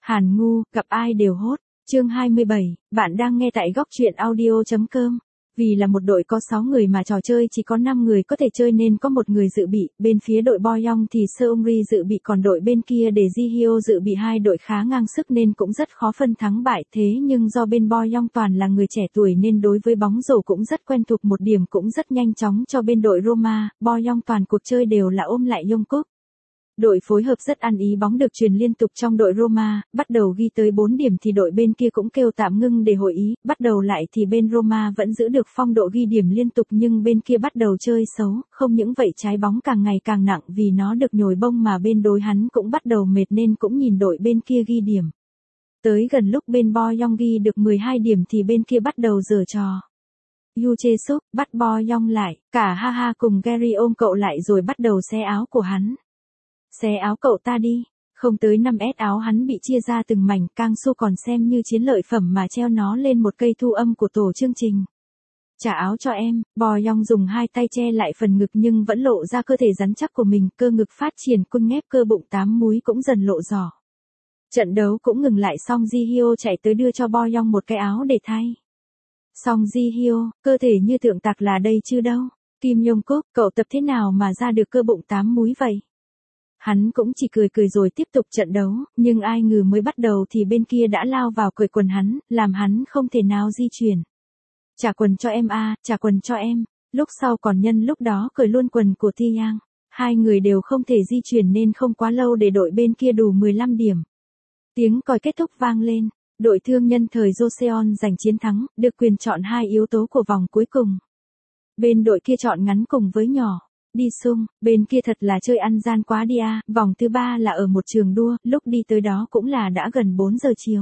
Hàn Ngu, gặp ai đều hốt. Chương 27, bạn đang nghe tại góc truyện audio.com. Vì là một đội có 6 người mà trò chơi chỉ có 5 người có thể chơi nên có một người dự bị, bên phía đội Boyong thì Seungri dự bị còn đội bên kia để Jihyo dự bị. Hai đội khá ngang sức nên cũng rất khó phân thắng bại, thế nhưng do bên Boyong toàn là người trẻ tuổi nên đối với bóng rổ cũng rất quen thuộc, một điểm cũng rất nhanh chóng cho bên đội Roma. Boyong toàn cuộc chơi đều là ôm lại Jungkook. Đội phối hợp rất ăn ý, bóng được truyền liên tục trong đội Roma, bắt đầu ghi tới 4 điểm thì đội bên kia cũng kêu tạm ngưng để hội ý, bắt đầu lại thì bên Roma vẫn giữ được phong độ ghi điểm liên tục nhưng bên kia bắt đầu chơi xấu, không những vậy trái bóng càng ngày càng nặng vì nó được nhồi bông mà bên đối hắn cũng bắt đầu mệt nên cũng nhìn đội bên kia ghi điểm. Tới gần lúc bên Boyong ghi được 12 điểm thì bên kia bắt đầu giở trò. Yu Chae Suk bắt Boyong lại, cả Ha cùng Gary ôm cậu lại rồi bắt đầu xé áo của hắn. Xé áo cậu ta đi, không tới 5S áo hắn bị chia ra từng mảnh, Kang Su còn xem như chiến lợi phẩm mà treo nó lên một cây thu âm của tổ chương trình. Trả áo cho em, Boyong dùng hai tay che lại phần ngực nhưng vẫn lộ ra cơ thể rắn chắc của mình, cơ ngực phát triển cưng ngép, cơ bụng 8 múi cũng dần lộ rõ. Trận đấu cũng ngừng lại xong Jihyo chạy tới đưa cho Boyong một cái áo để thay. Xong Jihyo, cơ thể như tượng tạc là đây chứ đâu. Kim Jungkook, cậu tập thế nào mà ra được cơ bụng 8 múi vậy? Hắn cũng chỉ cười cười rồi tiếp tục trận đấu, nhưng ai ngờ mới bắt đầu thì bên kia đã lao vào cởi quần hắn, làm hắn không thể nào di chuyển. Trả quần cho em a, trả quần cho em. Lúc sau còn nhân lúc đó cởi luôn quần của Taeyang. Hai người đều không thể di chuyển nên không quá lâu để đội bên kia đủ 15 điểm. Tiếng còi kết thúc vang lên, đội thương nhân thời Joseon giành chiến thắng, được quyền chọn hai yếu tố của vòng cuối cùng. Bên đội kia chọn ngắn cùng với nhỏ. Đi Sung, bên kia thật là chơi ăn gian quá đi à, vòng thứ 3 là ở một trường đua, lúc đi tới đó cũng là đã gần 4 giờ chiều.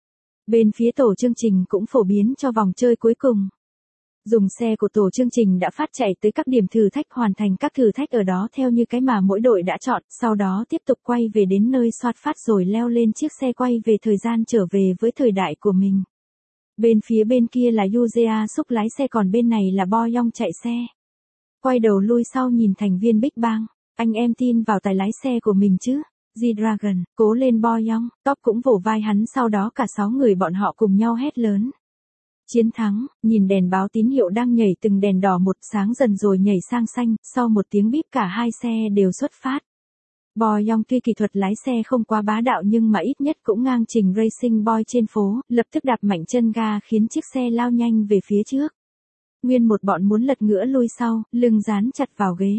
Bên phía tổ chương trình cũng phổ biến cho vòng chơi cuối cùng. Dùng xe của tổ chương trình đã phát chạy tới các điểm thử thách, hoàn thành các thử thách ở đó theo như cái mà mỗi đội đã chọn, sau đó tiếp tục quay về đến nơi soát phát rồi leo lên chiếc xe quay về thời gian trở về với thời đại của mình. Bên phía bên kia là Yu Chae Suk lái xe còn bên này là Boyong chạy xe. Quay đầu lui sau nhìn thành viên Big Bang, anh em tin vào tài lái xe của mình chứ. G-Dragon, cố lên Boyong, Top cũng vỗ vai hắn, sau đó cả 6 người bọn họ cùng nhau hét lớn. Chiến thắng, nhìn đèn báo tín hiệu đang nhảy từng đèn đỏ một sáng dần rồi nhảy sang xanh, sau một tiếng bíp cả hai xe đều xuất phát. Boyong tuy kỹ thuật lái xe không quá bá đạo nhưng mà ít nhất cũng ngang trình Racing Boy trên phố, lập tức đạp mạnh chân ga khiến chiếc xe lao nhanh về phía trước. Nguyên một bọn muốn lật ngửa lui sau, lưng dán chặt vào ghế.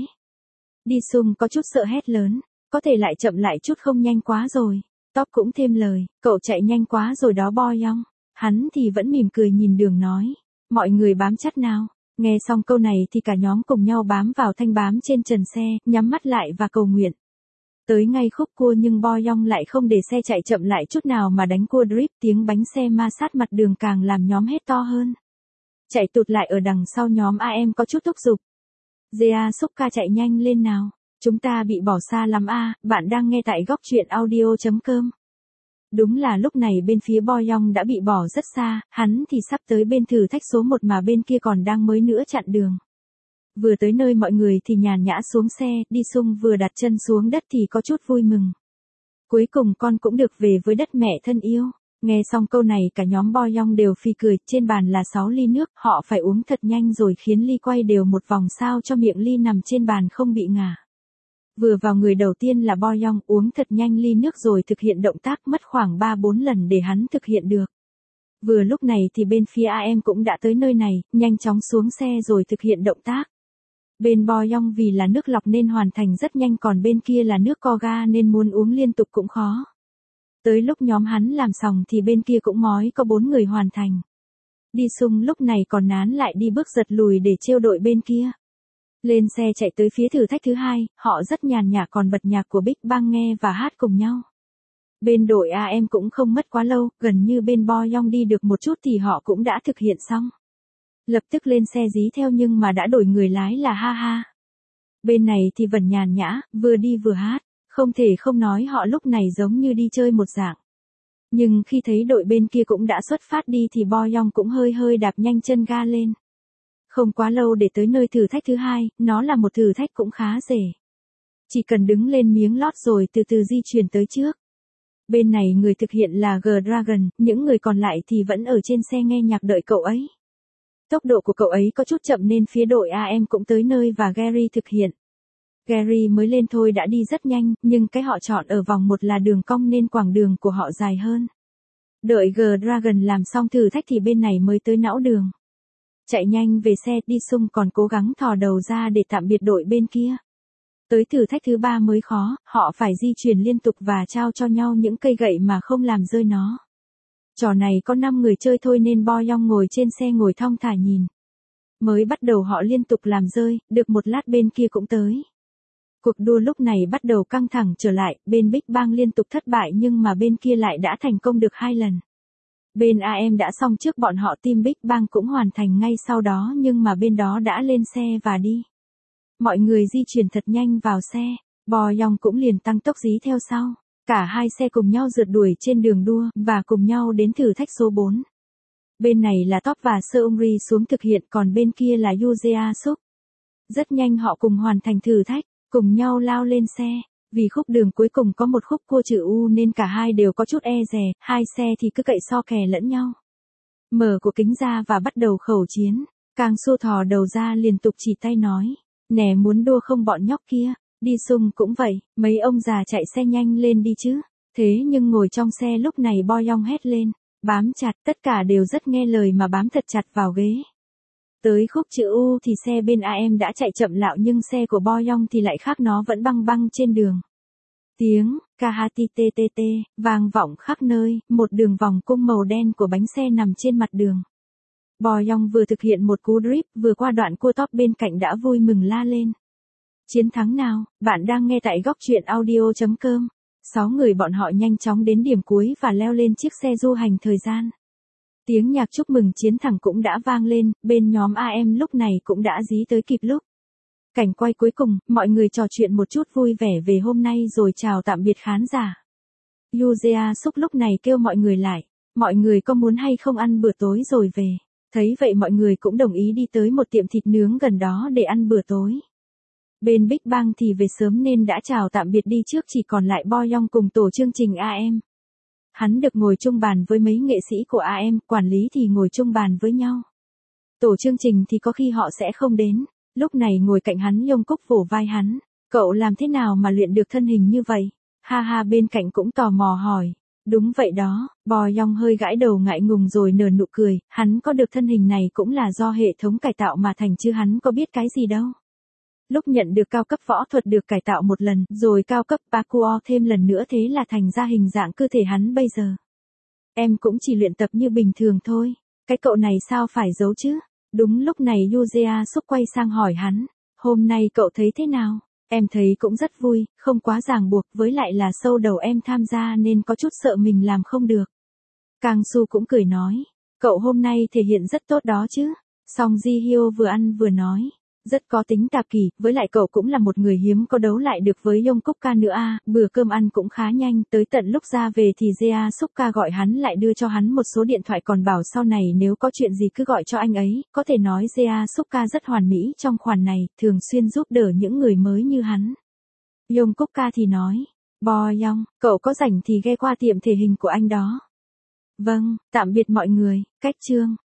Đi Sung có chút sợ hét lớn, có thể lại chậm lại chút không, nhanh quá rồi. Top cũng thêm lời, cậu chạy nhanh quá rồi đó Boyong. Hắn thì vẫn mỉm cười nhìn đường nói, mọi người bám chặt nào. Nghe xong câu này thì cả nhóm cùng nhau bám vào thanh bám trên trần xe, nhắm mắt lại và cầu nguyện. Tới ngay khúc cua nhưng Boyong lại không để xe chạy chậm lại chút nào mà đánh cua drip, tiếng bánh xe ma sát mặt đường càng làm nhóm hét to hơn. Chạy tụt lại ở đằng sau nhóm AM có chút thúc giục. Jae Suk ca chạy nhanh lên nào, chúng ta bị bỏ xa lắm a, bạn đang nghe tại góc truyện audio.com. Đúng là lúc này bên phía Boyong đã bị bỏ rất xa, hắn thì sắp tới bên thử thách số 1 mà bên kia còn đang mới nữa chặn đường. Vừa tới nơi mọi người thì nhàn nhã xuống xe, Đi Sung vừa đặt chân xuống đất thì có chút vui mừng. Cuối cùng con cũng được về với đất mẹ thân yêu. Nghe xong câu này cả nhóm Boyong đều phì cười, trên bàn là 6 ly nước, họ phải uống thật nhanh rồi khiến ly quay đều một vòng sao cho miệng ly nằm trên bàn không bị ngả. Vừa vào người đầu tiên là Boyong, uống thật nhanh ly nước rồi thực hiện động tác, mất khoảng 3-4 lần để hắn thực hiện được. Vừa lúc này thì bên phía AM cũng đã tới nơi này, nhanh chóng xuống xe rồi thực hiện động tác. Bên Boyong vì là nước lọc nên hoàn thành rất nhanh, còn bên kia là nước coca nên muốn uống liên tục cũng khó. Tới lúc nhóm hắn làm xong thì bên kia cũng mói có 4 người hoàn thành. Đi Sung lúc này còn nán lại đi bước giật lùi để trêu đội bên kia. Lên xe chạy tới phía thử thách thứ 2, họ rất nhàn nhã còn bật nhạc của Big Bang nghe và hát cùng nhau. Bên đội AM cũng không mất quá lâu, gần như bên Boyong đi được một chút thì họ cũng đã thực hiện xong. Lập tức lên xe dí theo nhưng mà đã đổi người lái là Ha. Bên này thì vẫn nhàn nhã, vừa đi vừa hát. Không thể không nói họ lúc này giống như đi chơi một dạng. Nhưng khi thấy đội bên kia cũng đã xuất phát đi thì Boyong cũng hơi đạp nhanh chân ga lên. Không quá lâu để tới nơi thử thách thứ 2, nó là một thử thách cũng khá dễ. Chỉ cần đứng lên miếng lót rồi từ từ di chuyển tới trước. Bên này người thực hiện là G-Dragon, những người còn lại thì vẫn ở trên xe nghe nhạc đợi cậu ấy. Tốc độ của cậu ấy có chút chậm nên phía đội AM cũng tới nơi và Gary thực hiện. Gary mới lên thôi đã đi rất nhanh, nhưng cái họ chọn ở vòng 1 là đường cong nên quãng đường của họ dài hơn. Đợi G-Dragon làm xong thử thách thì bên này mới tới não đường. Chạy nhanh về xe, đi Sung còn cố gắng thò đầu ra để tạm biệt đội bên kia. Tới thử thách thứ 3 mới khó, họ phải di chuyển liên tục và trao cho nhau những cây gậy mà không làm rơi nó. Trò này có 5 người chơi thôi nên Bo Young ngồi trên xe ngồi thong thả nhìn. Mới bắt đầu họ liên tục làm rơi, được một lát bên kia cũng tới. Cuộc đua lúc này bắt đầu căng thẳng trở lại, bên Big Bang liên tục thất bại nhưng mà bên kia lại đã thành công được 2 lần. Bên AM đã xong trước bọn họ, team Big Bang cũng hoàn thành ngay sau đó nhưng mà bên đó đã lên xe và đi. Mọi người di chuyển thật nhanh vào xe, Bo Young cũng liền tăng tốc dí theo sau. Cả hai xe cùng nhau rượt đuổi trên đường đua và cùng nhau đến thử thách số 4. Bên này là Top và Seungri xuống thực hiện còn bên kia là Yoo Jae Suk. Rất nhanh họ cùng hoàn thành thử thách, cùng nhau lao lên xe. Vì khúc đường cuối cùng có một khúc cua chữ U nên cả hai đều có chút e dè, hai xe thì cứ cậy so kè lẫn nhau. Mở của kính ra và bắt đầu khẩu chiến. Kang Soo thò đầu ra liên tục chỉ tay nói. Nè muốn đua không bọn nhóc kia. Đi Sung cũng vậy, mấy ông già chạy xe nhanh lên đi chứ. Thế nhưng ngồi trong xe lúc này Bo Young hét lên. Bám chặt, tất cả đều rất nghe lời mà bám thật chặt vào ghế. Tới khúc chữ U thì xe bên AM đã chạy chậm lạo nhưng xe của Bo Young thì lại khác, nó vẫn băng băng trên đường. Tiếng KHTTT vang vọng khắp nơi, một đường vòng cung màu đen của bánh xe nằm trên mặt đường. Bo Young vừa thực hiện một cú drift vừa qua đoạn cua top bên cạnh đã vui mừng la lên. Chiến thắng nào, bạn đang nghe tại góc truyện audio.com. 6 người bọn họ nhanh chóng đến điểm cuối và leo lên chiếc xe du hành thời gian. Tiếng nhạc chúc mừng chiến thắng cũng đã vang lên, bên nhóm AM lúc này cũng đã dí tới kịp lúc. Cảnh quay cuối cùng, mọi người trò chuyện một chút vui vẻ về hôm nay rồi chào tạm biệt khán giả. Yoo Jae Suk lúc này kêu mọi người lại, mọi người có muốn hay không ăn bữa tối rồi về. Thấy vậy mọi người cũng đồng ý đi tới một tiệm thịt nướng gần đó để ăn bữa tối. Bên Big Bang thì về sớm nên đã chào tạm biệt đi trước, chỉ còn lại Bo Young cùng tổ chương trình AM. Hắn được ngồi chung bàn với mấy nghệ sĩ của AM, quản lý thì ngồi chung bàn với nhau. Tổ chương trình thì có khi họ sẽ không đến. Lúc này ngồi cạnh hắn Jungkook vỗ vai hắn. Cậu làm thế nào mà luyện được thân hình như vậy? Ha ha, bên cạnh cũng tò mò hỏi. Đúng vậy đó, Bo Young hơi gãi đầu ngại ngùng rồi nở nụ cười. Hắn có được thân hình này cũng là do hệ thống cải tạo mà thành chứ hắn có biết cái gì đâu. Lúc nhận được cao cấp võ thuật được cải tạo một lần, rồi cao cấp parkour thêm lần nữa, thế là thành ra hình dạng cơ thể hắn bây giờ. Em cũng chỉ luyện tập như bình thường thôi. Cái cậu này sao phải giấu chứ? Đúng lúc này Yoo Jae Suk quay sang hỏi hắn. Hôm nay cậu thấy thế nào? Em thấy cũng rất vui, không quá ràng buộc, với lại là show đầu em tham gia nên có chút sợ mình làm không được. Kang Soo cũng cười nói. Cậu hôm nay thể hiện rất tốt đó chứ. Song Ji Hyo vừa ăn vừa nói. Rất có tính tạp kỷ, với lại cậu cũng là một người hiếm có đấu lại được với Jungkook nữa à, bữa cơm ăn cũng khá nhanh, tới tận lúc ra về thì Jae Suk gọi hắn lại đưa cho hắn một số điện thoại còn bảo sau này nếu có chuyện gì cứ gọi cho anh ấy, có thể nói Jae Suk rất hoàn mỹ trong khoản này, thường xuyên giúp đỡ những người mới như hắn. Jungkook thì nói, Bo Young, cậu có rảnh thì ghé qua tiệm thể hình của anh đó. Vâng, tạm biệt mọi người, cách chương.